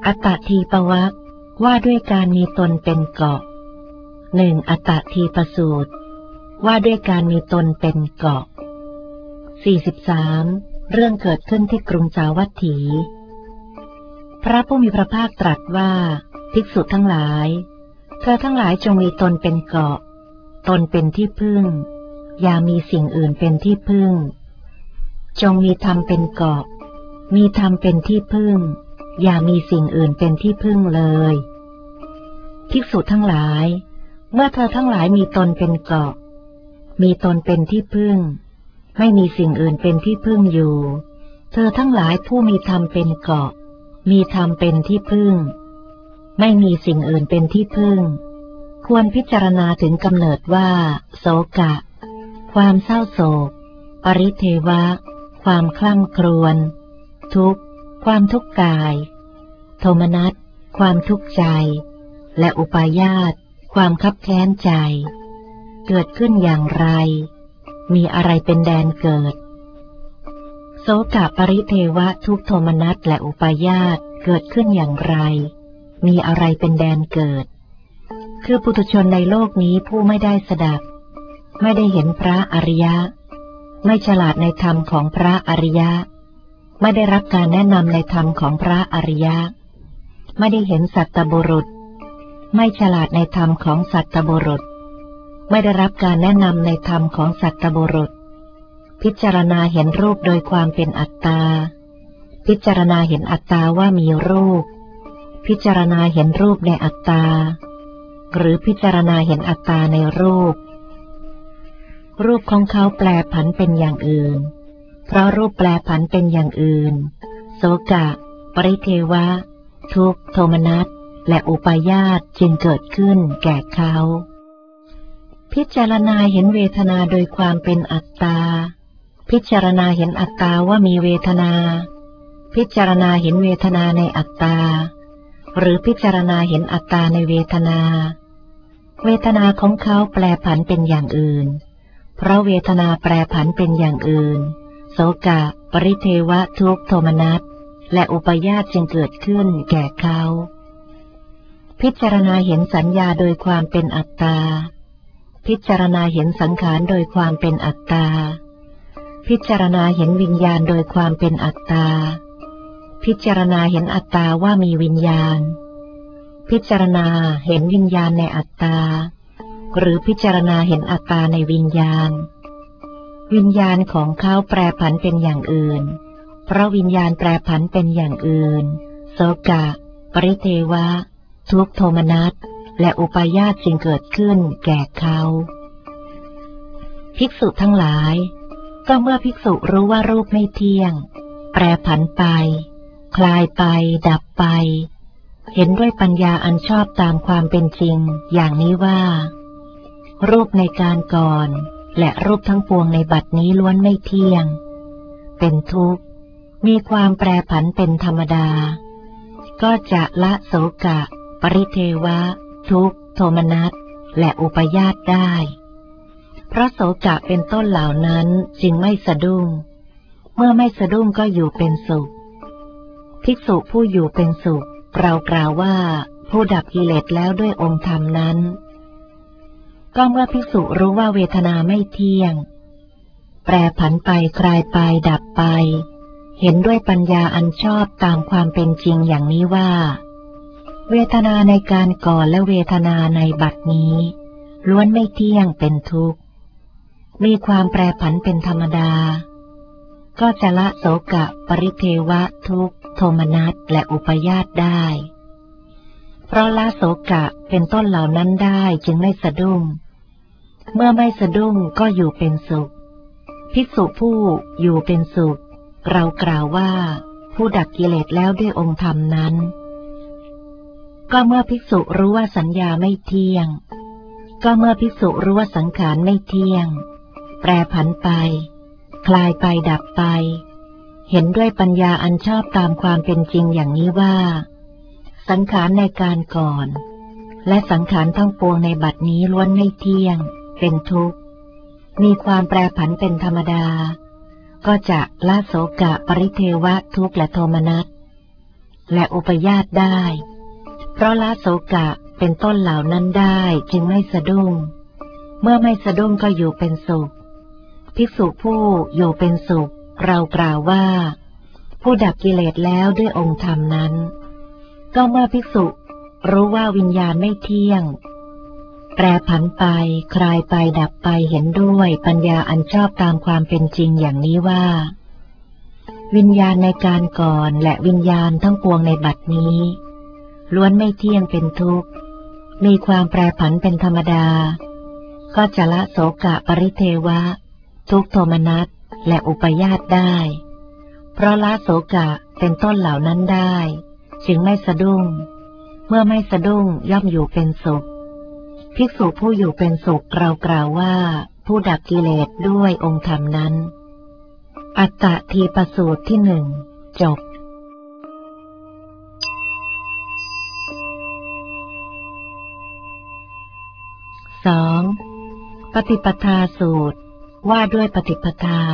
อัตตทีปวรรคว่าด้วยการมีตนเป็นเกาะ 1. อัตตทีปสูตรว่าด้วยการมีตนเป็นเกาะ 43. เรื่องเกิดขึ้นที่กรุงสาวัตถีพระผู้มีพระภาคตรัสว่าภิกษุทั้งหลายเธอทั้งหลายจงมีตนเป็นเกาะตนเป็นที่พึ่งอย่ามีสิ่งอื่นเป็นที่พึ่งจงมีธรรมเป็นเกาะมีธรรมเป็นที่พึ่งอย่ามีสิ่งอื่นเป็นที่พึ่งเลยภิกษุทั้งหลายเมื่อเธอทั้งหลายมีตนเป็นเกาะมีตนเป็นที่พึ่งไม่มีสิ่งอื่นเป็นที่พึ่งอยู่เธอทั้งหลายผู้มีธรรมเป็นเกาะมีธรรมเป็นที่พึ่งไม่มีสิ่งอื่นเป็นที่พึ่งควรพิจารณาถึงกำเนิดว่าโศกะความเศร้าโศกปริเทวะความคล่ำครวญทุกข์ความทุกข์กายโทมนัสความทุกข์ใจและอุปาญาตความคับแค้นใจเกิดขึ้นอย่างไรมีอะไรเป็นแดนเกิดโสกะปริเทวะทุกข์โทมนัสและอุปาญาตเกิดขึ้นอย่างไรมีอะไรเป็นแดนเกิดคือปุถุชนในโลกนี้ผู้ไม่ได้สดับไม่ได้เห็นพระอริยะไม่ฉลาดในธรรมของพระอริยะไม่ได้รับการแนะนำในธรรมของพระอริยะไม่ได้เห็นสัตตบุรุษไม่ฉลาดในธรรมของสัตตบุรุษไม่ได้รับการแนะนำในธรรมของสัตตบุรุษพิจารณาเห็นรูปโดยความเป็นอัตตาพิจารณาเห็นอัตตาว่ามีรูปพิจารณาเห็นรูปในอัตตาหรือพิจารณาเห็นอัตตาในรูปของเขาแปรผันเป็นอย่างอื่นเพราะรูปแปรผันเป็นอย่างอื่นโสกะปริเทวะทุกข์โทมนัสและอุปาญาตจึงเกิดขึ้นแก่เขาพิจารณาเห็นเวทนาโดยความเป็นอัตตาพิจารณาเห็นอัตตาว่ามีเวทนาพิจารณาเห็นเวทนาในอัตตาหรือพิจารณาเห็นอัตตาในเวทนาเวทนาของเขาแปรผันเป็นอย่างอื่นเพราะเวทนาแปรผันเป็นอย่างอื่นโสกะปริเทวะทุกข์โทมนัสและอุปาญาตจึงเกิดขึ้นแก่เขาพิจารณาเห็นสัญญาโดยความเป็นอัตตาพิจารณาเห็นสังขารโดยความเป็นอัตตาพิจารณาเห็นวิญญาณโดยความเป็นอัตตาพิจารณาเห็นอัตตาว่ามีวิญญาณพิจารณาเห็นวิญญาณในอัตตาหรือพิจารณาเห็นอัตตาในวิญญาณวิญญาณของเขาแปรผันเป็นอย่างอื่นเพราะวิญญาณแปรผันเป็นอย่างอื่นโสกะปริเทวะทุกข์โทมนัสและอุปาญาตจึงเกิดขึ้นแก่เขาภิกษุทั้งหลายก็เมื่อภิกษุรู้ว่ารูปไม่เที่ยงแปรผันไปคลายไปดับไปเห็นด้วยปัญญาอันชอบตามความเป็นจริงอย่างนี้ว่ารูปในการก่อนและรูปทั้งปวงในบัดนี้ล้วนไม่เที่ยงเป็นทุกข์มีความแปรผันเป็นธรรมดาก็จะละโสกะปริเทวะทุกข์โทมนัสและอุปาญาตได้เพราะโสกะเป็นต้นเหล่านั้นจึงไม่สะดุ้งเมื่อไม่สะดุ้งก็อยู่เป็นสุขภิกษุผู้อยู่เป็นสุขเรากล่าวว่าผู้ดับกิเลสแล้วด้วยองค์ธรรมนั้นก็เมื่อภิกษุรู้ว่าเวทนาไม่เที่ยงแปรผันไปคลายไปดับไปเห็นด้วยปัญญาอันชอบตามความเป็นจริงอย่างนี้ว่าเวทนาในการก่อนและเวทนาในบัดนี้ล้วนไม่เที่ยงเป็นทุกข์มีความแปรผันเป็นธรรมดาก็จะละโสกะปริเทวะทุกข์โทมนัสและอุปาญาตได้เพราะละโสกะเป็นต้นเหล่านั้นได้จึงไม่สะดุ้งเมื่อไม่สะดุ้งก็อยู่เป็นสุขภิกษุผู้อยู่เป็นสุขเรากล่าวว่าผู้ดับกิเลสแล้วด้วยองค์ธรรมนั้นก็เมื่อภิกษุรู้ว่าสัญญาไม่เที่ยงก็เมื่อภิกษุรู้ว่าสังขารไม่เที่ยงแปรผันไปคลายไปดับไปเห็นด้วยปัญญาอันชอบตามความเป็นจริงอย่างนี้ว่าสังขารในการก่อนและสังขารทั้งปวงในบัดนี้ล้วนไม่เที่ยงเป็นทุกข์มีความแปรผันเป็นธรรมดาก็จะละโสกะปริเทวะทุกข์และโทมนัสและอุปยาตได้ เพราะละโสกะเป็นต้นเหล่านั้นได้จึงไม่สะดุ้งเมื่อไม่สะดุ้งก็อยู่เป็นสุขภิกษุผู้อยู่เป็นสุขเรากล่าวว่าผู้ดับกิเลสแล้วด้วยองค์ธรรมนั้นก็เมื่อภิกษุรู้ว่าวิญญาณไม่เที่ยงแปรผันไปคลายไปดับไปเห็นด้วยปัญญาอันชอบตามความเป็นจริงอย่างนี้ว่าวิญญาณในการก่อนและวิญญาณทั้งปวงในบัดนี้ล้วนไม่เที่ยงเป็นทุกข์มีความแปรผันเป็นธรรมดาก็จะละโสกะปริเทวะทุกโทมนัสและอุปยาตได้เพราะละโสกะเป็นต้นเหล่านั้นได้จึงไม่สะดุ้งเมื่อไม่สะดุ้งย่อมอยู่เป็นสุขภิกษุผู้อยู่เป็นสุขเรากล่าวว่าผู้ดับกิเลสด้วยองค์ธรรมนั้นอัตตทีปสูตรที่หนึ่งจบ2. ปฏิปทาสูตรว่าด้วยปฏิปทา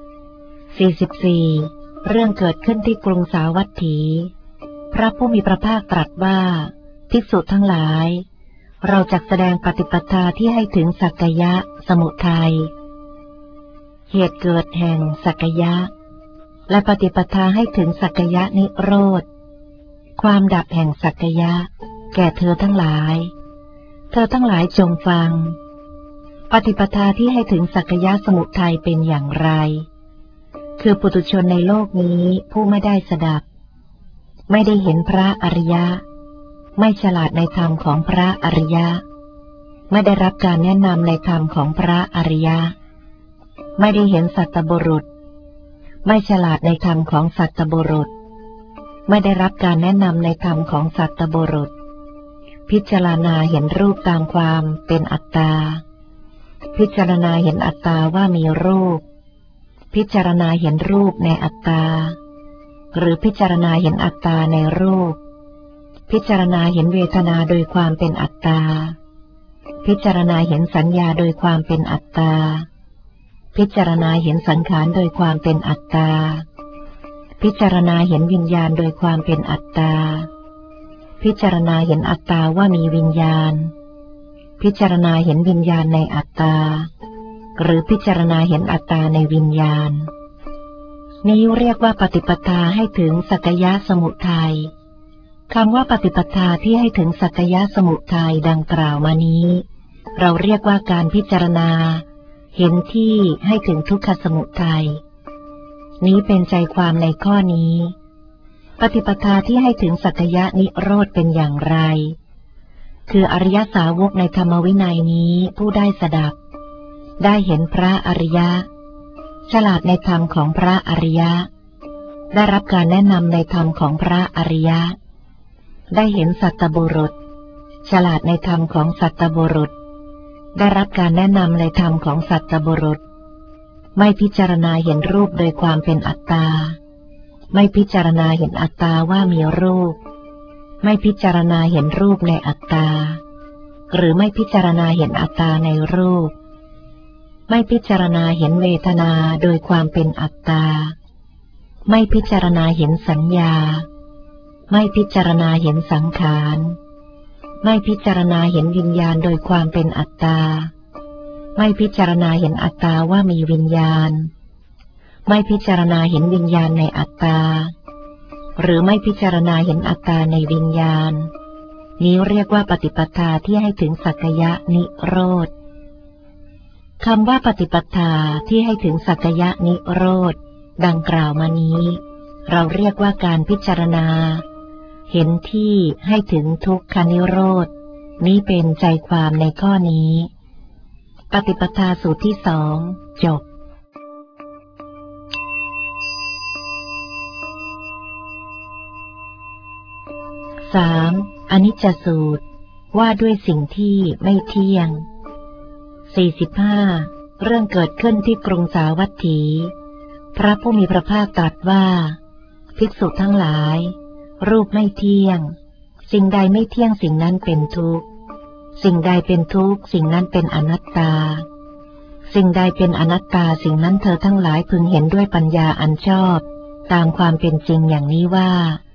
44เรื่องเกิดขึ้นที่กรุงสาวัตถีพระผู้มีพระภาคตรัสว่าภิกษุทั้งหลายเราจักแสดงปฏิปทาที่ให้ถึงสักกยะสมุทัยเหตุเกิดแห่งสักกยะและปฏิปทาให้ถึงสักกยะนิโรธความดับแห่งสักกยะแก่เธอทั้งหลายจงฟังปฏิปทาที่ให้ถึงสักกยะสมุทัยเป็นอย่างไรคือปุถุชนในโลกนี้ผู้ไม่ได้สดับไม่ได้เห็นพระอริยะไม่ฉลาดในธรรมของพระอริยะไม่ได้รับการแนะนำในธรรมของพระอริยะไม่ได้เห็นสัตตบุรุษไม่ฉลาดในธรรมของสัตตบุรุษไม่ได้รับการแนะนำในธรรมของสัตตบุรุษพิจารณาเห็นรูปตามความเป็นอัตตาพิจารณาเห็นอัตตาว่ามีรูปพิจารณาเห็นรูปในอัตตาหรือพิจารณาเห็นอัตตาในรูปพิจารณาเห็นเวทนาโดยความเป็นอัตตาพิจารณาเห็นสัญญาโดยความเป็นอัตตาพิจารณาเห็นสังขารโดยความเป็นอัตตาพิจารณาเห็นวิญญาณโดยความเป็นอัตตาพิจารณาเห็นอัตตาว่ามีวิญญาณพิจารณาเห็นวิญญาณในอัตตาหรือพิจารณาเห็นอัตตาในวิญญาณนี้เรียกว่าปฏิปทาให้ถึงสักกยะสมุทัยคำว่าปฏิปทาที่ให้ถึงสักกยะสมุทัยดังกล่าวมานี้เราเรียกว่าการพิจารณาเห็นที่ให้ถึงทุกขสมุทัยนี้เป็นใจความในข้อนี้ปฏิปทาที่ให้ถึงสักกยะนิโรธเป็นอย่างไรคืออริยสาวกในธรรมวินัยนี้ผู้ได้สดับได้เห็นพระอริยะฉลาดในธรรมของพระอริยะได้รับการแนะนำในธรรมของพระอริยะได้เห็นสัตตบุรุษฉลาดในธรรมของสัตตบุรุษได้รับการแนะนำในธรรมของสัตตบุรุษไม่พิจารณาเห็นรูปโดยความเป็นอัตตาไม่พิจารณาเห็นอัตตาว่ามีรูปไม่พิจารณาเห็นรูปในอัตตาหรือไม่พิจารณาเห็นอัตตาในรูปไม่พิจารณาเห็นเวทนาโดยความเป็นอัตตาไม่พิจารณาเห็นสัญญาไม่พิจารณาเห็นสังขารไม่พิจารณาเห็นวิญญาณโดยความเป็นอัตตาไม่พิจารณาเห็นอัตตาว่ามีวิญญาณไม่พิจารณาเห็นวิญญาณในอัตตาหรือไม่พิจารณาเห็นอัตตาในวิญญาณนี้เรียกว่าปฏิปทาที่ให้ถึงสักกยะนิโรธคำว่าปฏิปทาที่ให้ถึงสักกยะนิโรธดังกล่าวมานี้เราเรียกว่าการพิจารณาเห็นที่ให้ถึงทุกขานิโรธนี้เป็นใจความในข้อนี้ปฏิปทาสูตรที่สองจบ3. อนิจจสูตรว่าด้วยสิ่งที่ไม่เที่ยง45เรื่องเกิดขึ้นที่กรุงสาวัตถีพระผู้มีพระภาคตรัสว่าภิกษุทั้งหลายรูปไม่เที่ยงสิ่งใดไม่เที่ยงสิ่งนั้นเป็นทุกข์สิ่งใดเป็นทุกข์สิ่งนั้นเป็นอนัตตาสิ่งใดเป็นอนัตตาสิ่งนั้นเธอทั้งหลายพึงเห็นด้วยปัญญาอันชอบตามความเป็นจริงอย่างนี้ว่า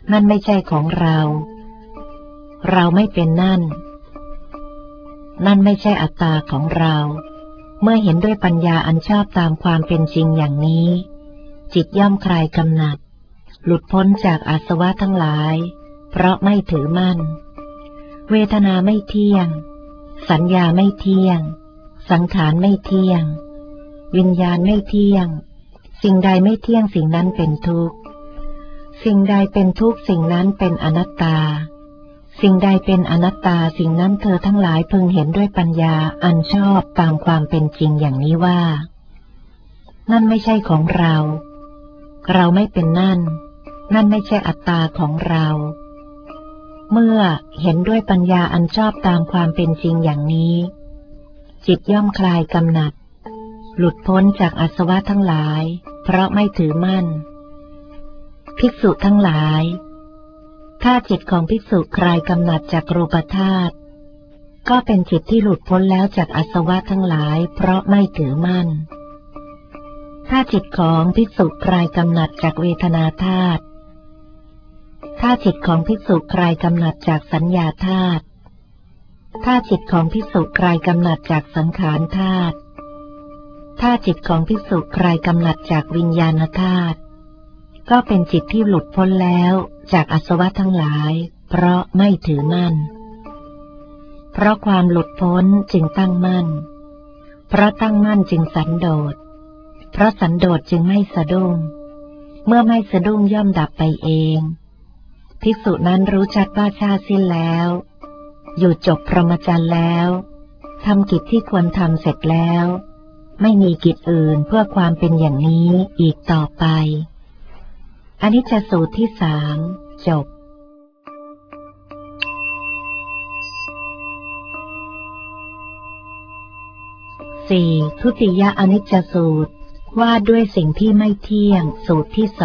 นั่นไม่ใช่ของเรา เราไม่เป็นนั่น นั่นไม่ใช่อัตตาของเรา เมื่อเห็นด้วยปัญญาอันชอบตามความเป็นจริงอย่างนี้จิตย่อมคลายกำหนัดหลุดพ้นจากอาสวะทั้งหลายเพราะไม่ถือมั่นเวทนาไม่เที่ยงสัญญาไม่เที่ยงสังขารไม่เที่ยงวิญญาณไม่เที่ยงสิ่งใดไม่เที่ยงสิ่งนั้นเป็นทุกข์สิ่งใดเป็นทุกข์สิ่งนั้นเป็นอนัตตาสิ่งใดเป็นอนัตตาสิ่งนั้นเธอทั้งหลายพึงเห็นด้วยปัญญาอันชอบตามความเป็นจริงอย่างนี้ว่านั่นไม่ใช่ของเราเราไม่เป็นนั่นนั่นไม่ใช่อัตตาของเราเมื่อเห็นด้วยปัญญาอันชอบตามความเป็นจริงอย่างนี้จิตย่อมคลายกำหนัดหลุดพ้นจากอาสวะทั้งหลายเพราะไม่ถือมั่นภิกษุทั้งหลายถ้าจิตของภิกษุคลายกำหนัดจากรูปธาตุก็เป็นจิตที่หลุดพ้นแล้วจากอาสวะทั้งหลายเพราะไม่ถือมั่นถ้าจิตของภิกษุคลายกำหนัดจากเวทนาธาตุถ้าจิตของภิกษุคลายกำหนัดจากสัญญาธาตุถ้าจิตของภิกษุคลายกำหนัดจากสังขารธาตุถ้าจิตของภิกษุคลายกำหนัดจากวิญญาณธาตุก็เป็นจิตที่หลุดพ้นแล้วจากอาสวะทั้งหลายเพราะไม่ถือมั่นเพราะความหลุดพ้นจึงตั้งมั่นเพราะตั้งมั่นจึงสันโดษเพราะสันโดษจึงไม่สะดุ้งเมื่อไม่สะดุ้งย่อมดับไปเองภิกษุนั้นรู้ชัดว่าชาติสิ้นแล้วอยู่จบพรหมจรรย์แล้วทำกิจที่ควรทำเสร็จแล้วไม่มีกิจอื่นเพื่อความเป็นอย่างนี้อีกต่อไปอนิจจสูตรที่3จบ4. ทุติยอนิจจสูตรว่าด้วยสิ่งที่ไม่เที่ยงสูตรที่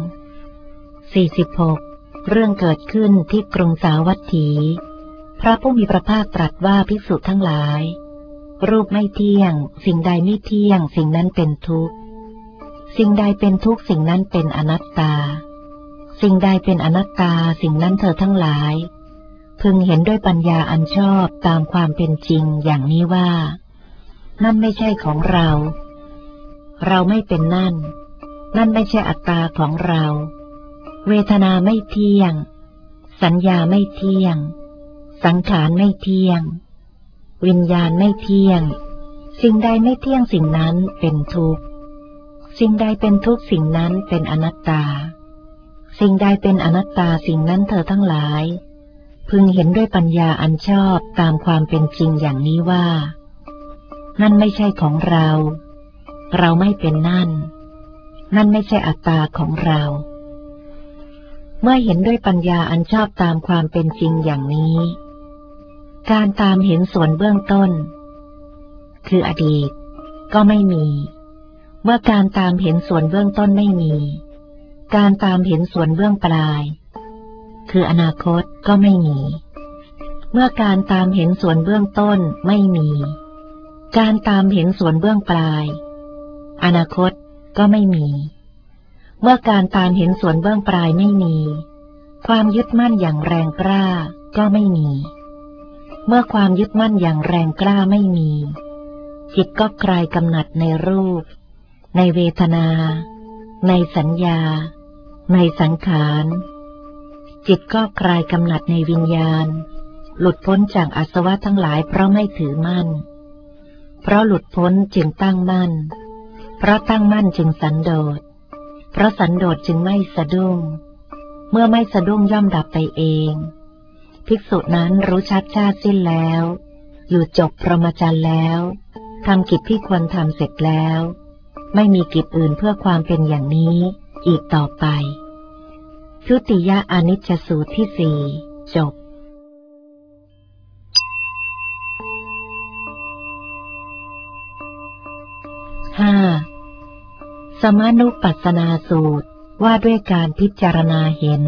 46เรื่องเกิดขึ้นที่กรุงสาวัตถีพระผู้มีพระภาคตรัสว่าภิกษุทั้งหลายรูปไม่เที่ยงสิ่งใดไม่เที่ยงสิ่งนั้นเป็นทุกข์สิ่งใดเป็นทุกข์สิ่งนั้นเป็นอนัตตาสิ่งใดเป็นอนัตตาสิ่งนั้นเธอทั้งหลายพึงเห็นด้วยปัญญาอันชอบตามความเป็นจริงอย่างนี้ว่านั่นไม่ใช่ของเราเราไม่เป็นนั่นนั่นไม่ใช่อัตตาของเราเวทนาไม่เที่ยงสัญญาไม่เที่ยงสังขารไม่เที่ยงวิญญาณไม่เที่ยงสิ่งใดไม่เที่ยงสิ่งนั้นเป็นทุกข์สิ่งใดเป็นทุกข์สิ่งนั้นเป็นอนัตตาสิ่งใดเป็นอนัตตาสิ่งนั้นเธอทั้งหลายพึงเห็นด้วยปัญญาอันชอบตามความเป็นจริงอย่างนี้ว่านั่นไม่ใช่ของเราเราไม่เป็นนั่นนั่นไม่ใช่อัตตาของเราเมื่อเห็นด้วยปัญญาอันชอบตามความเป็นจริงอย่างนี้การตามเห็นส่วนเบื้องต้นคืออดีตก็ไม่มีเมื่อการตามเห็นส่วนเบื้องต้นไม่มีการตามเห็นส่วนเบื้องปลายคืออนาคตก็ไม่มีเมื่อการตามเห็นส่วนเบื้องต้นไม่มีการตามเห็นส่วนเบื้องปลายอนาคตก็ไม่มีเมื่อการตามเห็นส่วนเบื้องปลายไม่มีความยึดมั่นอย่างแรงกล้าก็ไม่มีเมื่อความยึดมั่นอย่างแรงกล้าไม่มีจิตก็คลายกำหนัดในรูปในเวทนาในสัญญาในสังขารจิตก็คลายกำหนัดในวิญญาณหลุดพ้นจากอาสวะทั้งหลายเพราะไม่ถือมั่นเพราะหลุดพ้นจึงตั้งมั่นเพราะตั้งมั่นจึงสันโดษเพราะสันโดษจึงไม่สะดุ้งเมื่อไม่สะดุ้งย่อมดับไปเองภิกษุนั้นรู้ชัดชาติสิ้นแล้วอยู่จบพรหมจรรย์แล้วทำกิจที่ควรทำเสร็จแล้วไม่มีกิจอื่นเพื่อความเป็นอย่างนี้อีกต่อไปทุติยอนิจจสูตรที่4จบ5. สมานุปัสสนาสูตรว่าด้วยการพิจารณาเห็น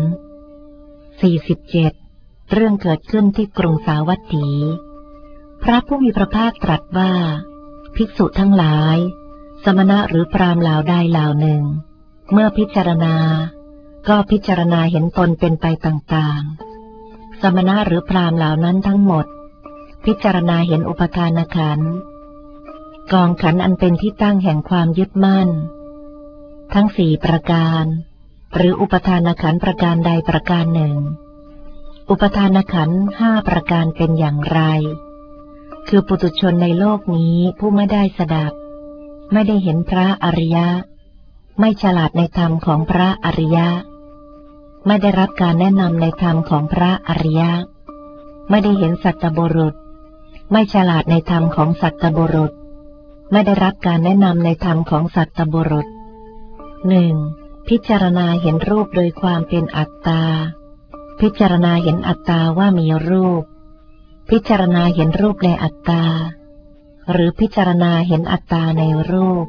47เรื่องเกิดขึ้นที่กรุงสาวัตถีพระผู้มีพระภาคตรัสว่าภิกษุทั้งหลายสมณะหรือพราหมณ์เหล่าใดเหล่าหนึ่งเมื่อพิจารณาก็พิจารณาเห็นตนเป็นไปต่างๆสมณะหรือพราหมณ์เหล่านั้นทั้งหมดพิจารณาเห็นอุปทานขันธ์กองขันธ์อันเป็นที่ตั้งแห่งความยึดมั่นทั้ง4ประการหรืออุปทานขันธ์ประการใดประการหนึ่งอุปทานขันธ์5ประการเป็นอย่างไรคือปุถุชนในโลกนี้ผู้ไม่ได้สดับไม่ได้เห็นพระอริยะไม่ฉลาดในธรรมของพระอริยะไม่ได้รับการแนะนำในธรรมของพระอริยะไม่ได้เห็นสัตตบุรุษไม่ฉลาดในธรรมของสัตตบุรุษไม่ได้รับการแนะนำในธรรมของสัตตบุรุษ 1. พิจารณาเห็นรูปโดยความเป็นอัตตาพิจารณาเห็นอัตตาว่ามีรูปพิจารณาเห็นรูปในอัตตาหรือพิจารณาเห็นอัตตาในรูป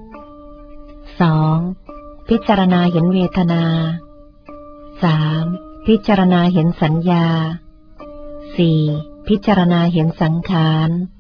2. พิจารณาเห็นเวทนา 3. พิจารณาเห็นสัญญา 4. พิจารณาเห็นสังขาร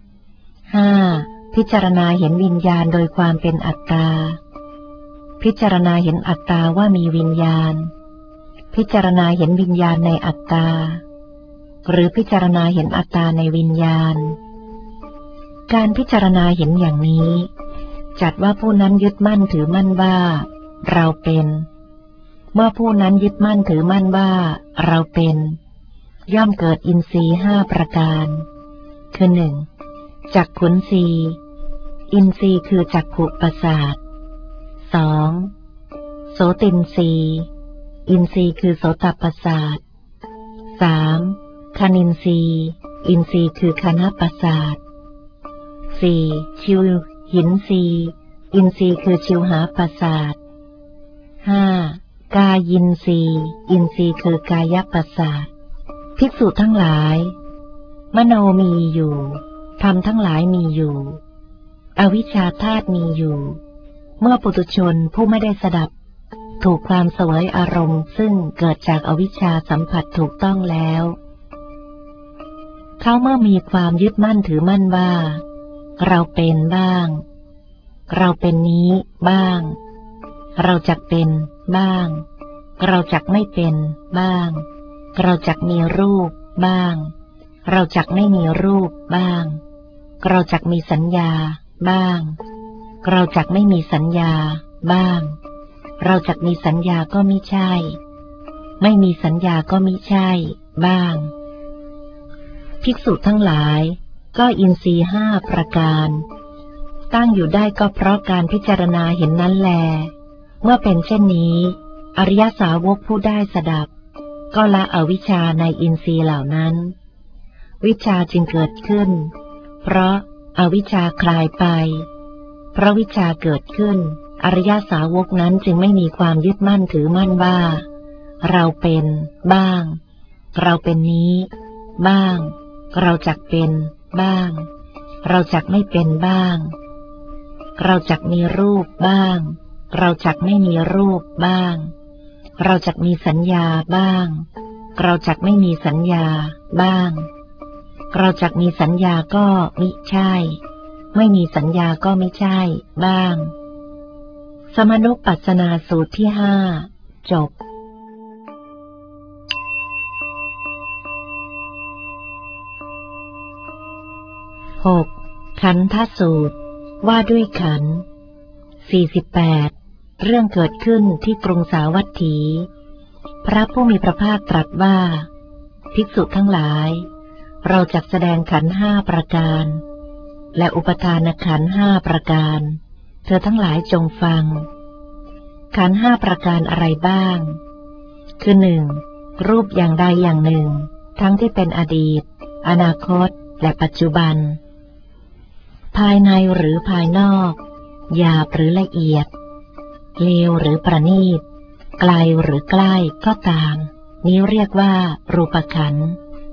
5. พิจารณาเห็นวิญญาณโดยความเป็นอัตตาพิจารณาเห็นอัตตาว่ามีวิญญาณพิจารณาเห็นวิญญาณในอัตตาหรือพิจารณาเห็นอัตตาในวิญญาณการพิจารณาเห็นอย่างนี้จัดว่าผู้นั้นยึดมั่นถือมั่นว่าเราเป็นเมื่อผู้นั้นยึดมั่นถือมั่นว่าเราเป็นย่อมเกิดอินทรีย์5ประการคือ 1. จักขุนทรีย์อินทรีย์คือจักขุประสาท 2. โสตินทรีย์อินทรีย์คือโสตประสาท 3. คานินทรีย์อินทรีย์คือคานประสาท 4. ชิวหินทรีย์อินทรีย์คือชิวหาประสาท 5. กายินทรีย์อินทรีย์คือกายประสาทภิกษุทั้งหลายมโนมีอยู่ธรรมทั้งหลายมีอยู่อวิชชาธาตุมีอยู่เมื่อปุถุชนผู้ไม่ได้สดับถูกความเสวยอารมณ์ซึ่งเกิดจากอวิชชาสัมผัสถูกต้องแล้วเขาเมื่อมีความยึดมั่นถือมั่นว่าเราเป็นบ้างเราเป็นนี้บ้างเราจักเป็นบ้างเราจักไม่เป็นบ้างเราจักมีรูปบ้างเราจักไม่มีรูปบ้างเราจักมีสัญญาบ้างเราจักไม่มีสัญญาบ้างเราจักมีสัญญาก็มิใช่ไม่มีสัญญาก็มิใช่บ้างภิกษุทั้งหลายก็อินทรีย์5ประการตั้งอยู่ได้ก็เพราะการพิจารณาเห็นนั้นแลเมื่อเป็นเช่นนี้อริยสาวกผู้ได้สดับก็ละอวิชชาในอินทรีย์เหล่านั้นวิชชาจึงเกิดขึ้นเพราะอวิชชาคลายไปเพราะวิชชาเกิดขึ้นอริยสาวกนั้นจึงไม่มีความยึดมั่นถือมั่นว่าเราเป็นบ้างเราเป็นนี้บ้างเราจักเป็นบ้างเราจักไม่เป็นบ้างเราจักมีรูปบ้างเราจักไม่มีรูปบ้างเราจักมีสัญญาบ้างเราจักไม่มีสัญญาบ้างเราจักมีสัญญาก็มิใช่ไม่มีสัญญาก็ไม่ใช่บ้างสมนุปัสสนาสูตรที่5จบ6. ขันธสูตรว่าด้วยขันธ์48เรื่องเกิดขึ้นที่กรุงสาวัตถีพระผู้มีพระภาคตรัสว่าภิกษุทั้งหลายเราจักแสดงขันธ์5ประการและอุปทานขันธ์5ประการเธอทั้งหลายจงฟังขันธ์5ประการอะไรบ้างคือ 1. รูปอย่างใดอย่างหนึ่งทั้งที่เป็นอดีตอนาคตและปัจจุบันภายในหรือภายนอกหยาบหรือละเอียดเลวหรือประณีตไกลหรือใกล้ก็ตามนี้เรียกว่ารูปขันธ์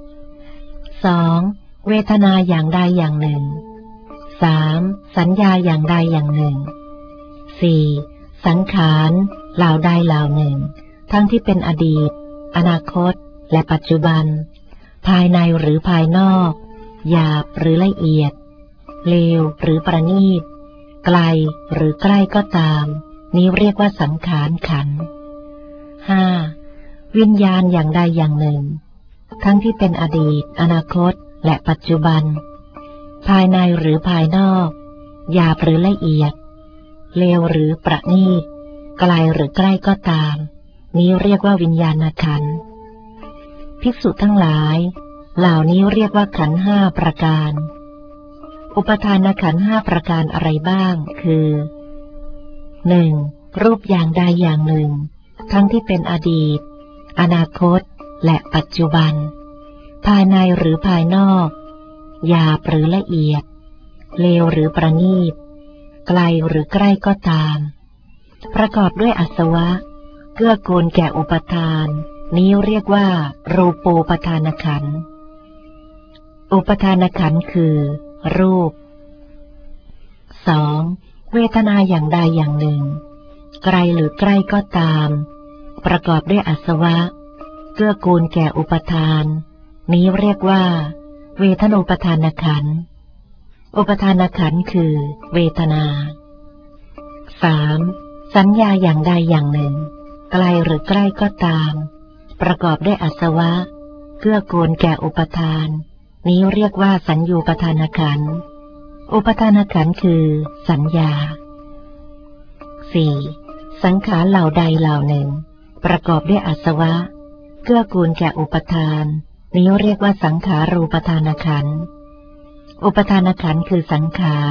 2. เวทนาอย่างใดอย่างหนึ่ง 3. สัญญาอย่างใดอย่างหนึ่ง 4. สังขารเหล่าใดเหล่าหนึ่งทั้งที่เป็นอดีตอนาคตและปัจจุบันภายในหรือภายนอกหยาบหรือละเอียดเลวหรือประณีตไกลหรือใกล้ก็ตามนี้เรียกว่าสังขารขันธ์ 5. วิญญาณอย่างใดอย่างหนึ่งทั้งที่เป็นอดีตอนาคตและปัจจุบันภายในหรือภายนอกหยาบหรือละเอียดเลวหรือประณีตไกลหรือใกล้ก็ตามนี้เรียกว่าวิญญาณขันธ์ภิกษุทั้งหลายเหล่านี้เรียกว่าขันธ์ห้าประการอุปทานขันธ์ห้าประการอะไรบ้างคือ 1. รูปอย่างใดอย่างหนึ่งทั้งที่เป็นอดีตอนาคตและปัจจุบันภายในหรือภายนอกหยาบหรือละเอียดเลวหรือประณีตไกลหรือใกล้ก็ตามประกอบด้วยอาสวะเกื้อกูลแก่อุปทานนี้เรียกว่ารูปูปทานขันธ์อุปทานขันธ์คือรูป 2. เวทนาอย่างใดอย่างหนึ่งไกลหรือใกล้ก็ตามประกอบด้วยอาสวะเกื้อกูลแก่อุปทานนี้เรียกว่าเวทนูปทานขันธ์อุปทานขันธ์คือเวทนา 3. สัญญาอย่างใดอย่างหนึ่งไกลหรือใกล้ก็ตามประกอบด้วยอาสวะเกื้อกูลแก่อุปทานนี้เรียกว่าสัญญูปทานขันธ์อุปทานขันธ์คือสัญญา 4. สังขารเหล่าใดเหล่าหนึ่งประกอบด้วยอาสวะเกื้อกูลแก่อุปทานนี้เรียกว่าสังขารูปทานขันธ์อุปทานขันธ์คือสังขาร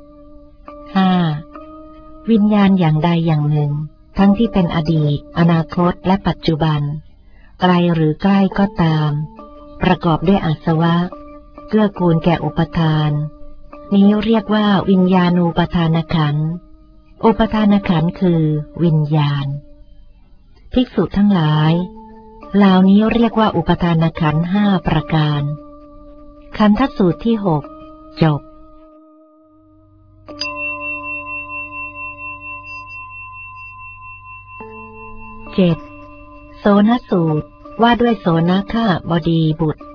5. วิญญาณอย่างใดอย่างหนึ่งทั้งที่เป็นอดีตอนาคตและปัจจุบันไกลหรือใกล้ก็ตามประกอบด้วยอาสวะเกื้อกูลแก่อุปทานนี้เรียกว่าวิญญาณูปทานขันธ์อุปทานขันธ์คือวิญญาณภิกษุทั้งหลายเหล่านี้เรียกว่าอุปทานขันธ์ห้าประการขันธสูตรที่ 6จบ 7. โสนสูตรว่าด้วยโสนคบดีบุตร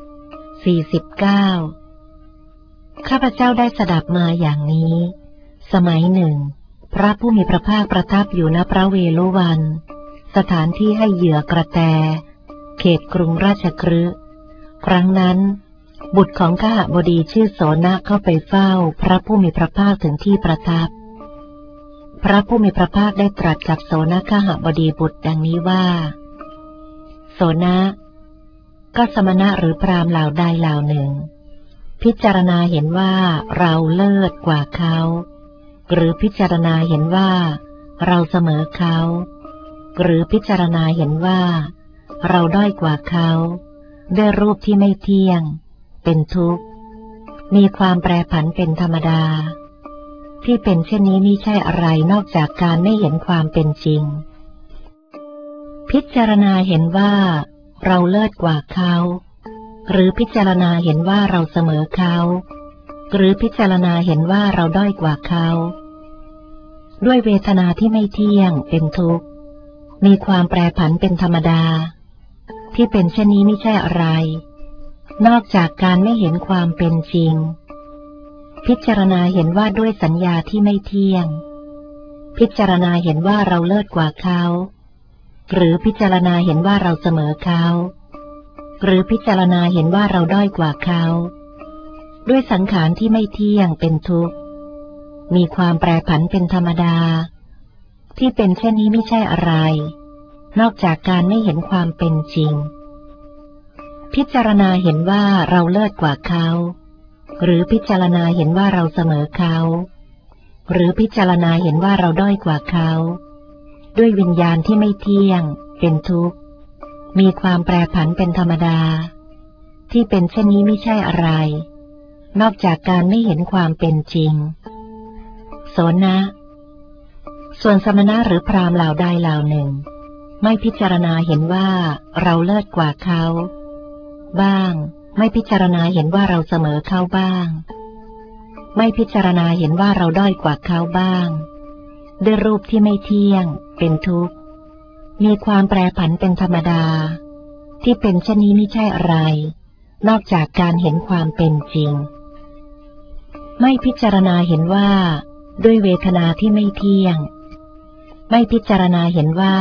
49ข้าพเจ้าได้สดับมาอย่างนี้สมัยหนึ่งพระผู้มีพระภาคประทับอยู่ณพระเวฬุวันสถานที่ให้เหยื่อกระแตเขตกรุงราชคฤห์ครั้งนั้นบุตรของข้าบดีชื่อโสนะเข้าไปเฝ้าพระผู้มีพระภาคถึงที่ประทับพระผู้มีพระภาคได้ตรัสกับโสนะขหบดีบุตรดังนี้ว่าโสนะก็สมณะหรือพราหมณ์เหล่าใดเหล่าหนึ่งพิจารณาเห็นว่าเราเลิศกว่าเขาหรือพิจารณาเห็นว่าเราเสมอเขาหรือพิจารณาเห็นว่าเราด้อยกว่าเขาด้วยรูปที่ไม่เที่ยงเป็นทุกข์มีความแปรผันเป็นธรรมดาที่เป็นเช่นนี้มิใช่อะไรนอกจากการไม่เห็นความเป็นจริงพิจารณาเห็นว่าเราเลิศกว่าเขาหรือพิจารณาเห็นว่าเราเสมอเขาหรือพิจารณาเห็นว่าเราด้อยกว่าเขาด้วยเวทนาที่ไม่เที่ยงเป็นทุกข์มีความแปรผันเป็นธรรมดาที่เป็นเช่นนี้มิใช่อะไรนอกจากการไม่เห็นความเป็นจริงพิจารณาเห็นว่าด้วยสัญญาที่ไม่เที่ยงพิจารณาเห็นว่าเราเลิศกว่าเขาหรือพิจารณาเห็นว่าเราเสมอเขาหรือพิจารณาเห็นว่าเราด้อยกว่าเขาด้วยสังขารที่ไม่เที่ยงเป็นทุกข์มีความแปรผันเป็นธรรมดาที่เป็นเช่นนี้ไม่ใช่อะไรนอกจากการไม่เห็นความเป็นจริงพิจารณาเห็นว่าเราเลิศกว่าเขาหรือพิจารณาเห็นว่าเราเสมอเขาหรือพิจารณาเห็นว่าเราด้อยกว่าเขาด้วยวิญญาณที่ไม่เที่ยงเป็นทุกข์มีความแปรผันเป็นธรรมดาที่เป็นเช่นนี้ไม่ใช่อะไรนอกจากการไม่เห็นความเป็นจริงโสนะส่วนสมณะหรือพราหมณ์เหล่าใดเหล่าหนึ่งไม่พิจารณาเห็นว่าเราเลิศกว่าเขาบ้างไม่พิจารณาเห็นว่าเราเสมอเขาบ้างไม่พิจารณาเห็นว่าเราด้อยกว่าเขาบ้างด้วยรูปที่ไม่เที่ยงเป็นทุกข์มีความแปรผันเป็นธรรมดาที่เป็นเช่นนี้ไม่ใช่อะไรนอกจากการเห็นความเป็นจริงไม่พิจารณาเห็นว่าด้วยเวทนาที่ไม่เที่ยงไม่พิจารณาเห็นว่า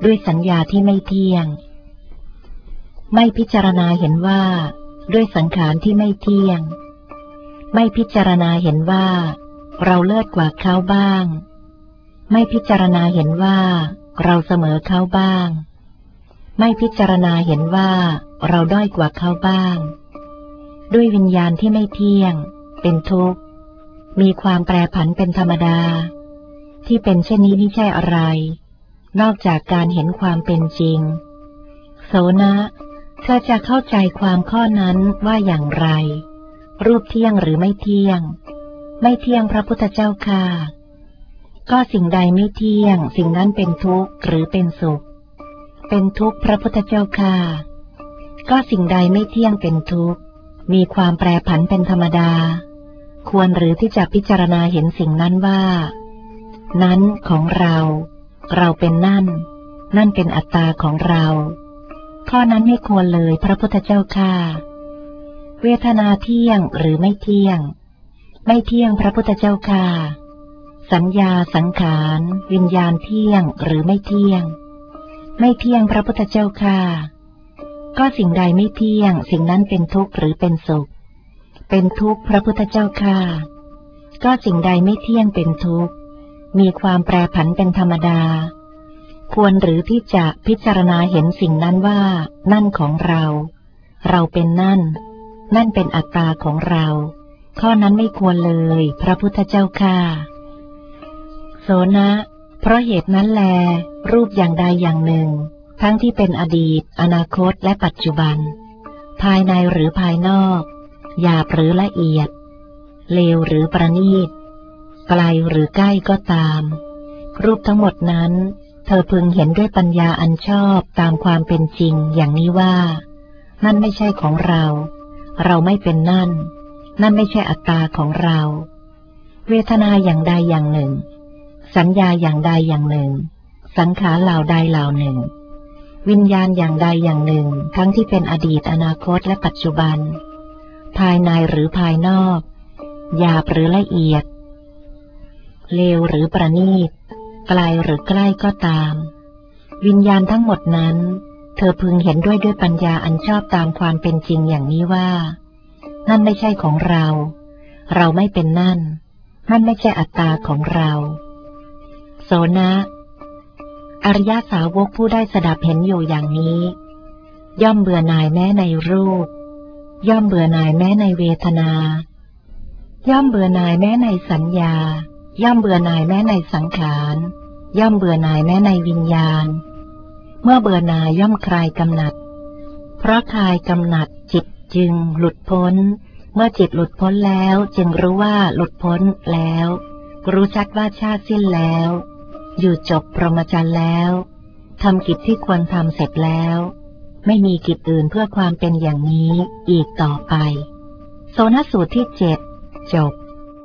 ด้วยสัญญาที่ไม่เที่ยงไม่พิจารณาเห็นว่าด้วยสังขารที่ไม่เที่ยงไม่พิจารณาเห็นว่าเราเลิศกว่าเขาบ้างไม่พิจารณาเห็นว่าเราเสมอเขาบ้างไม่พิจารณาเห็นว่าเราด้อยกว่าเขาบ้างด้วยวิญญาณที่ไม่เที่ยงเป็นทุกข์มีความแปรผันเป็นธรรมดาที่เป็นเช่นนี้ไม่ใช่อะไรนอกจากการเห็นความเป็นจริงโสนะเธอจะเข้าใจความข้อนั้นว่าอย่างไรรูปเที่ยงหรือไม่เที่ยงไม่เที่ยงพระพุทธเจ้าค่ะก็สิ่งใดไม่เที่ยงสิ่งนั้นเป็นทุกข์หรือเป็นสุขเป็นทุกข์พระพุทธเจ้าค่ะก็สิ่งใดไม่เที่ยงเป็นทุกข์มีความแปรผันเป็นธรรมดาควรหรือที่จะพิจารณาเห็นสิ่งนั้นว่านั้นของเราเราเป็นนั่นเป็นอัตตาของเราข้อนั้นไม่ควรเลยพระพุทธเจ้าค่ะเวทนาเที่ยงหรือไม่เที่ยงไม่เที่ยงพระพุทธเจ้าค่ะสัญญาสังขารวิญญาณเที่ยงหรือไม่เที่ยงไม่เที่ยงพระพุทธเจ้าค่ะก็สิ่งใดไม่เที่ยงสิ่งนั้นเป็นทุกข์หรือเป็นสุขเป็นทุกข์พระพุทธเจ้าค่ะก็สิ่งใดไม่เที่ยงเป็นทุกข์มีความแปรผันเป็นธรรมดาควรหรือที่จะพิจารณาเห็นสิ่งนั้นว่านั่นของเราเราเป็นนั่นเป็นอัตตาของเราข้อนั้นไม่ควรเลยพระพุทธเจ้าค่ะโสนะเพราะเหตุนั้นแลรูปอย่างใดอย่างหนึ่งทั้งที่เป็นอดีตอนาคตและปัจจุบันภายในหรือภายนอกหยาบหรือละเอียดเลวหรือประณีตไกลหรือใกล้ก็ตามรูปทั้งหมดนั้นเธอพึงเห็นด้วยปัญญาอันชอบตามความเป็นจริงอย่างนี้ว่านั่นไม่ใช่ของเราเราไม่เป็นนั่นไม่ใช่อัตตาของเราเวทนาอย่างใดอย่างหนึ่งสัญญาอย่างใดอย่างหนึ่งสังขารเหล่าใดเหล่าหนึ่งวิญญาณอย่างใดอย่างหนึ่งทั้งที่เป็นอดีตอนาคตและปัจจุบันภายในหรือภายนอกหยาบหรือละเอียดเลวหรือประณีตไกลหรือใกล้ก็ตามวิญญาณทั้งหมดนั้นเธอพึงเห็นด้วยปัญญาอันชอบตามความเป็นจริงอย่างนี้ว่านั่นไม่ใช่ของเราเราไม่เป็นนั่นไม่ใช่อัตตาของเราโสนะอริยสาวกผู้ได้สดับเห็นอยู่อย่างนี้ย่อมเบื่อหน่ายแม้ในรูปย่อมเบื่อหน่ายแม้ในเวทนาย่อมเบื่อหน่ายแม้ในสัญญาย่อมเบื่อหน่ายแม้ในสังขารย่อมเบื่อหน่ายแม้ในวิญญาณเมื่อเบื่อหน่ายย่อมคลายกำหนัดเพราะคลายกำหนัดจิตจึงหลุดพ้นเมื่อจิตหลุดพ้นแล้วจึงรู้ว่าหลุดพ้นแล้วรู้ชัดว่าชาติสิ้นแล้วอยู่จบพรหมจรรย์แล้วทำกิจที่ควรทำเสร็จแล้วไม่มีกิจอื่นเพื่อความเป็นอย่างนี้อีกต่อไปโสนสูตรที่7จบ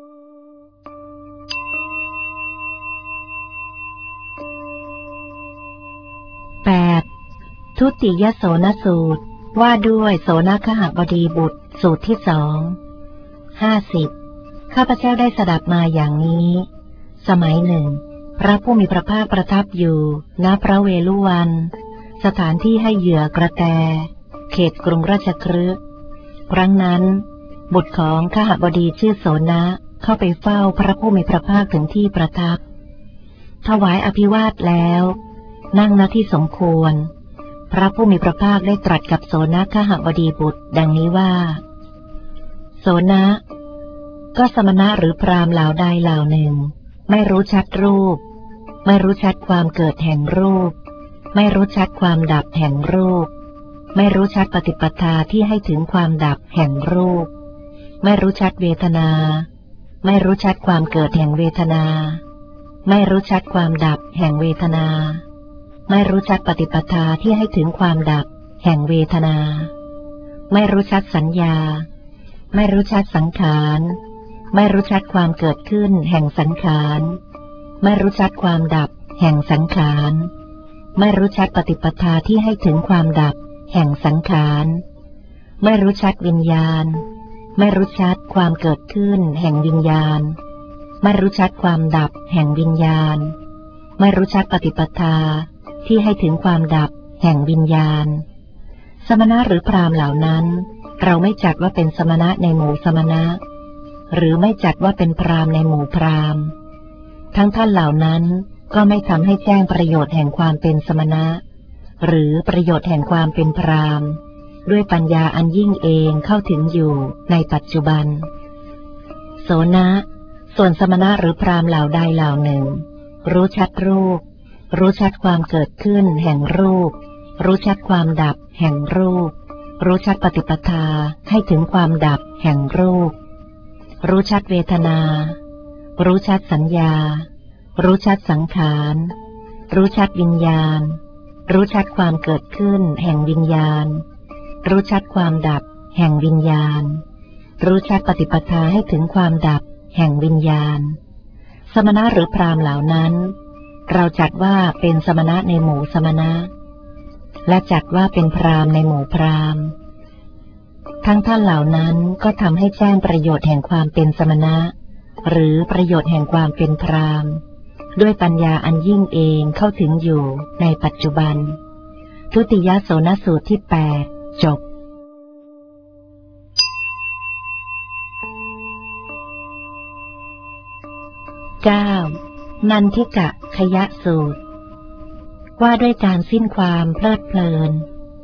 8ทุติยโสนสูตรว่าด้วยโสนคหบดีบุตรสูตรที่2 50ข้าพเจ้าได้สดับมาอย่างนี้สมัยหนึ่งพระผู้มีพระภาคประทับอยู่ณพระเวฬุวันสถานที่ให้เหยื่อกระแตเขตกรุงราชคฤห์ครั้งนั้นบุตรของคหบดีชื่อโสนะเข้าไปเฝ้าพระผู้มีพระภาคถึงที่ประทับถวายอภิวาทแล้วนั่งณที่สมควรพระผู้มีพระภาคได้ตรัสกับโสนะคหบดีบุตรดังนี้ว่าโสนะก็สมณะหรือพราหมณ์เหล่าใดเหล่าหนึ่งไม่รู้ชัดรูปไม่รู้ชัดความเกิดแห่งรูปไม่รู้ชัดความดับแห่งรูปไม่รู้ชัดปฏิปทาที่ให้ถึงความดับแห่งรูปไม่รู้ชัดเวทนาไม่รู้ชัดความเกิดแห่งเวทนาไม่รู้ชัดความดับแห่งเวทนาไม่รู้ชัดปฏิปทาที่ให้ถึงความดับแห่งเวทนาไม่รู้ชัดสัญญาไม่รู้ชัดสังขารไม่รู้ชัดความเกิดขึ้นแห่งสังขารไม่รู้ชัดความดับแห่งสังขารไม่รู้ชัดปฏิปทาที่ให้ถึงความดับแห่งสังขารไม่รู้ชัดวิญญาณไม่รู้ชัดความเกิดขึ้นแห่งวิญญาณไม่รู้ชัดความดับแห่งวิญญาณไม่รู้ชัดปฏิปทาที่ให้ถึงความดับแห่งวิญญาณสมณะหรือพราหมณ์เหล่านั้นเราไม่จัดว่าเป็นสมณะในหมู่สมณะหรือไม่จัดว่าเป็นพราหมณ์ในหมู่พราหมณ์ทั้งท่านเหล่านั้นก็ไม่ทำให้แจ้งประโยชน์แห่งความเป็นสมณะหรือประโยชน์แห่งความเป็นพราหมณ์ด้วยปัญญาอันยิ่งเองเข้าถึงอยู่ในปัจจุบันโสนะส่วนสมณะหรือพราหมณ์เหล่าใดเหล่าหนึ่งรู้ชัดรูปรู้ชัดความเกิดขึ้นแห่งรูปรู้ชัดความดับแห่งรูปรู้ชัดปฏิปทาให้ถึงความดับแห่งรูปรู้ชัดเวทนารู้ชัดสัญญารู้ชัดสังขารรู้ชัดวิญญาณรู้ชัดความเกิดขึ้นแห่งวิญญาณรู้ชัดความดับแห่งวิญญาณรู้ชัดปฏิปทาให้ถึงความดับแห่งวิญญาณสมณะหรือพราหมณ์เหล่านั้นเราจัดว่าเป็นสมณะในหมู่สมณะและจัดว่าเป็นพราหมณ์ในหมู่พราหมณ์ทั้งท่านเหล่านั้นก็ทำให้แจ้งประโยชน์แห่งความเป็นสมณะหรือประโยชน์แห่งความเป็นพราหมณ์ด้วยปัญญาอันยิ่งเองเข้าถึงอยู่ในปัจจุบันทุติยโสนสูตรที่8จบ9นันทิกะขยะสูตรว่าด้วยการสิ้นความเพลิดเพลิน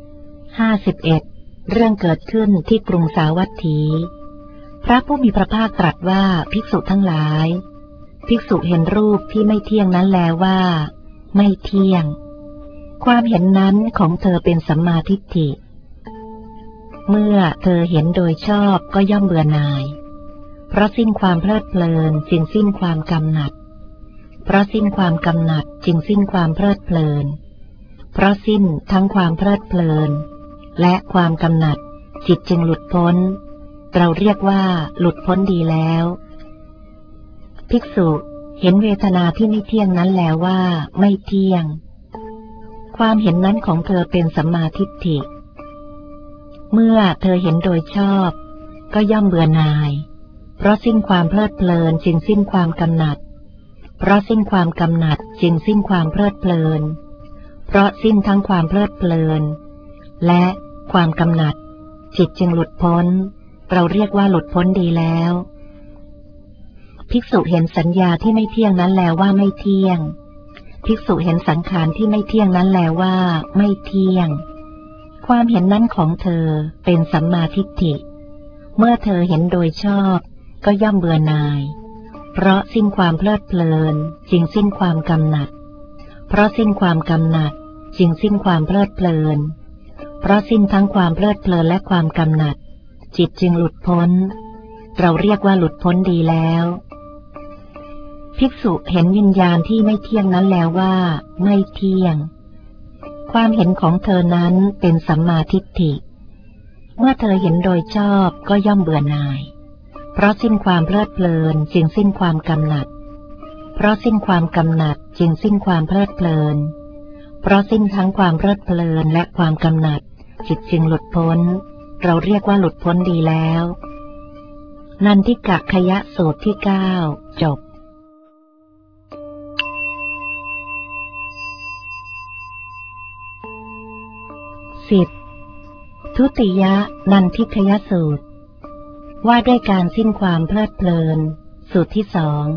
51เรื่องเกิดขึ้นที่กรุงสาวัตถีพระผู้มีพระภาคตรัสว่าภิกษุทั้งหลายภิกษุเห็นรูปที่ไม่เที่ยงนั้นแล้วว่าไม่เที่ยงความเห็นนั้นของเธอเป็นสัมมาทิฏฐิเมื่อเธอเห็นโดยชอบก็ย่อมเบื่อหน่ายเพราะสิ้นความเพลิดเพลินจึงสิ้นความกำหนัดเพราะสิ้นความกำหนัดจึงสิ้นความเพลิดเพลินเพราะสิ้นทั้งความเพลิดเพลินและความกำหนัดจิตจึงหลุดพ้นเราเรียกว่าหลุดพ้นดีแล้วภิกษุเห็นเวทนาที่ไม่เที่ยงนั้นแล้วว่าไม่เที่ยงความเห็นนั้นของเธอเป็นสัมมาทิฏฐิเมื่อเธอเห็นโดยชอบก็ย่อมเบื่อหน่ายเพราะสิ้นความเพลิดเพลินจึงสิ้นความกำหนัดเพราะสิ้นความกำหนัดจึงสิ้นความเพลิดเพลินเพราะสิ้นทั้งความเพลิดเพลินและความกำหนัดจิตจึงหลุดพ้นเราเรียกว่าหลุดพ้นดีแล้วภิกษุเห็นสัญญาที่ไม่เที่ยงนั้นแล้วว่าไม่เที่ยงภิกษุเห็นสังขารที่ไม่เที่ยงนั้นแล้วว่าไม่เที่ยงความเห็นนั้นของเธอเป็นสัมมาทิฏฐิเมื่อเธอเห็นโดยชอบก็ย่อมเบื่อหน่ายเพราะสิ้นความเพลิดเพลินจึงสิ้นความกำหนัดเพราะสิ้นความกำหนัดจึงสิ้นความเพลิดเพลินเพราะสิ้นทั้งความเพลิดเพลินและความกำหนัดจิตจึงหลุดพ้นเราเรียกว่าหลุดพ้นดีแล้วภิกษุเห็นวิญญาณที่ไม่เที่ยงนั้นแล้วว่าไม่เที่ยงความเห็นของเธอนั้นเป็นสัมมาทิฏฐิเมื่อเธอเห็นโดยชอบก็ย่อมเบื่อหน่ายเพราะสิ้นความเพลิดเพลินจึงสิ้นความกำหนัดเพราะสิ้นความกำหนัดจึงสิ้นความเพลิดเพลินเพราะสิ้นทั้งความเพลิดเพลินและความกำหนัดจิตจึงหลุดพ้นเราเรียกว่าหลุดพ้นดีแล้วนันทิกะขยะสูตรที่9จบ10ทุติยนันทิกยสูตรว่าด้วยการสิ้นความเพลิดเพลินสูตรที่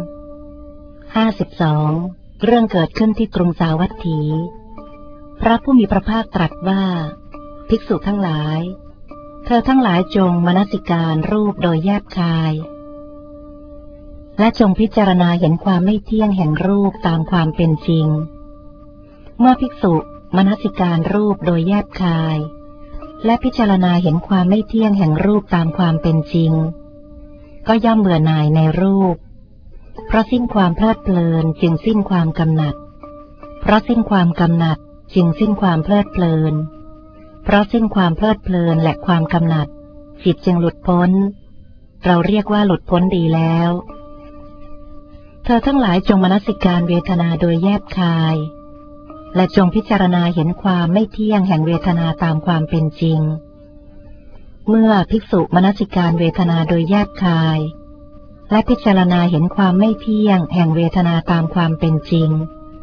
52เรื่องเกิดขึ้นที่กรุงสาวัตถีพระผู้มีพระภาคตรัสว่าภิกษุทั้งหลายเธอทั้งหลายจงมนสิการรูปโดยแยบคายและจงพิจารณาเห็นความไม่เที่ยงแห่งรูปตามความเป็นจริงเมื่อภิกษุมนสิการรูปโดยแยบคายและพิจารณาเห็นความไม่เที่ยงแห่งรูปตามความเป็นจริงก็ย่อมเบื่อหน่ายในรูปเพราะสิ้นความเพลิดเพลินจึงสิ้นความกำหนัดเพราะสิ้นความกำหนัดจึงสิ้นความเพลิดเพลินเพราะสิ้นความเพลิดเพลินและความกำหนัดจิตจึงหลุดพ้นเราเรียกว่าหลุดพ้นดีแล้วเธอทั้งหลายจงมนสิการเวทนาโดยแยบคายและจงพิจารณาเห็นความไม่เที่ยงแห่งเวทนาตามความเป็นจริงเมื่อภิกษุมนสิการเวทนาโดยแยบคายและพิจารณาเห็นความไม่เที่ยงแห่งเวทนาตามความเป็นจริง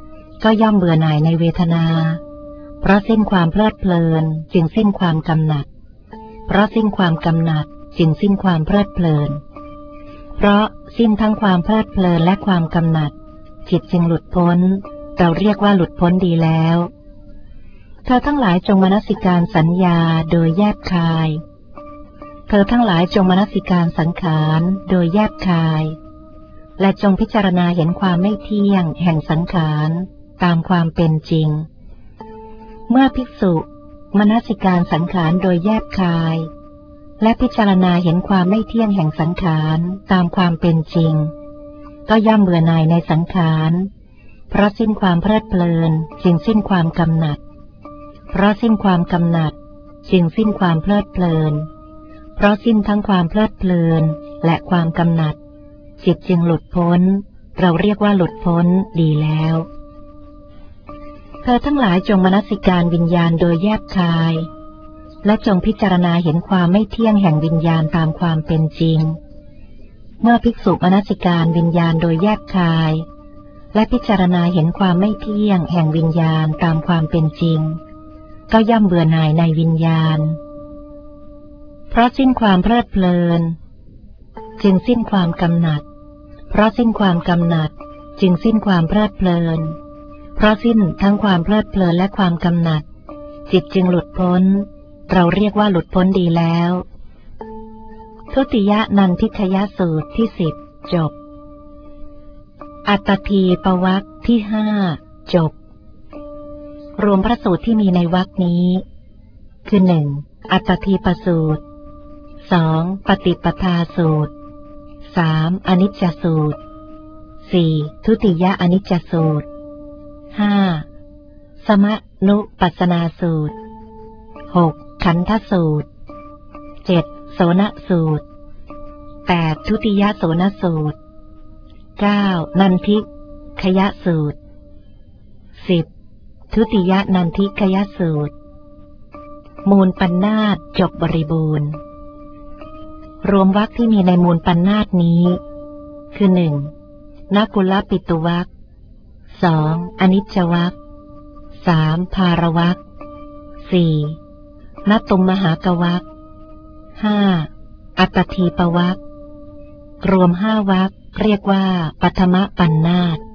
ก็ย่อมเบื่อหน่ายในเวทนาเพราะสิ้นความเพลิดเพลินจึงสิ้นความกำหนัดเพราะสิ้นความกำหนัดจึงสิ้นความเพลิดเพลินเพราะสิ้นทั้งความเพลิดเพลินและความกำหนัดจิตจึงหลุดพ้นเราเรียกว่าหลุดพ้นดีแล้วเธอทั้งหลายจงมนสิการสัญญาโดยแยบคายเธอทั้งหลายจงมนสิการสังขารโดยแยบคายและจงพิจารณาเห็นความไม่เที่ยงแห่งสังขารตามความเป็นจริงเมื่อภิกษุมนสิการสังขารโดยแยบคายและพิจารณาเห็นความไม่เที่ยงแห่งสังขารตามความเป็นจริงก็ย่อมเบื่อหน่ายในสังขารเพราะสิ้นความเพลิดเพลินจึงสิ้นความกำหนัดเพราะสิ้นความกำหนัดจึงสิ้นความเพลิดเพลินเพราะสิ้นทั้งความเพลิดเพลินและความกำหนัดจิตจึงหลุดพ้นเราเรียกว่าหลุดพ้นดีแล้วเธอทั้งหลายจงมนสิการวิญญาณโดยแยบคายและจงพิจารณาเห็นความไม่เที่ยงแห่งวิญญาณตามความเป็นจริงเมื่อภิกษุมนสิการวิญญาณโดยแยบคายและพิจารณาเห็นความไม่เที่ยงแห่งวิญญาณตามความเป็นจริงก็ย่อมเบื่อหน่ายในวิญญาณเพราะสิ้นความเพลิดเพลินจึงสิ้นความกำหนัดเพราะสิ้นความกำหนัดจึงสิ้นความเพลิดเพลินเพราะสิ้นทั้งความเพลิดเพลินและความกำหนัดจิตจึงหลุดพ้นเราเรียกว่าหลุดพ้นดีแล้วทุติยนันทิคยสูตรที่10จบอัตตทีปวรรคที่5จบรวมพระสูตรที่มีในวรรคนี้คือ 1. อัตตทีปสูตร 2. ปฏิปทาสูตร 3. อนิจจสูตร 4. ทุติยอนิจจสูตร 5. สมนุปัสสนาสูตร 6. ขันธสูตร 7. โสนสูตร 8. ทุติยโสนสูตร 9. นันทิคยสูตร 10. ทุติยนันทิคยสูตรมูลปัณณาสจบบริบูรณ์รวมวรรคที่มีในมูลปัณณาสนี้คือ 1. นกุลปิตุวรรค 2. อนิจจวรรค 3. ภารวรรค 4. นัตตุมมหากวรรค 5. อัตตทีปวรรครวม5วรรคเรียกว่าปัทมปัณณาส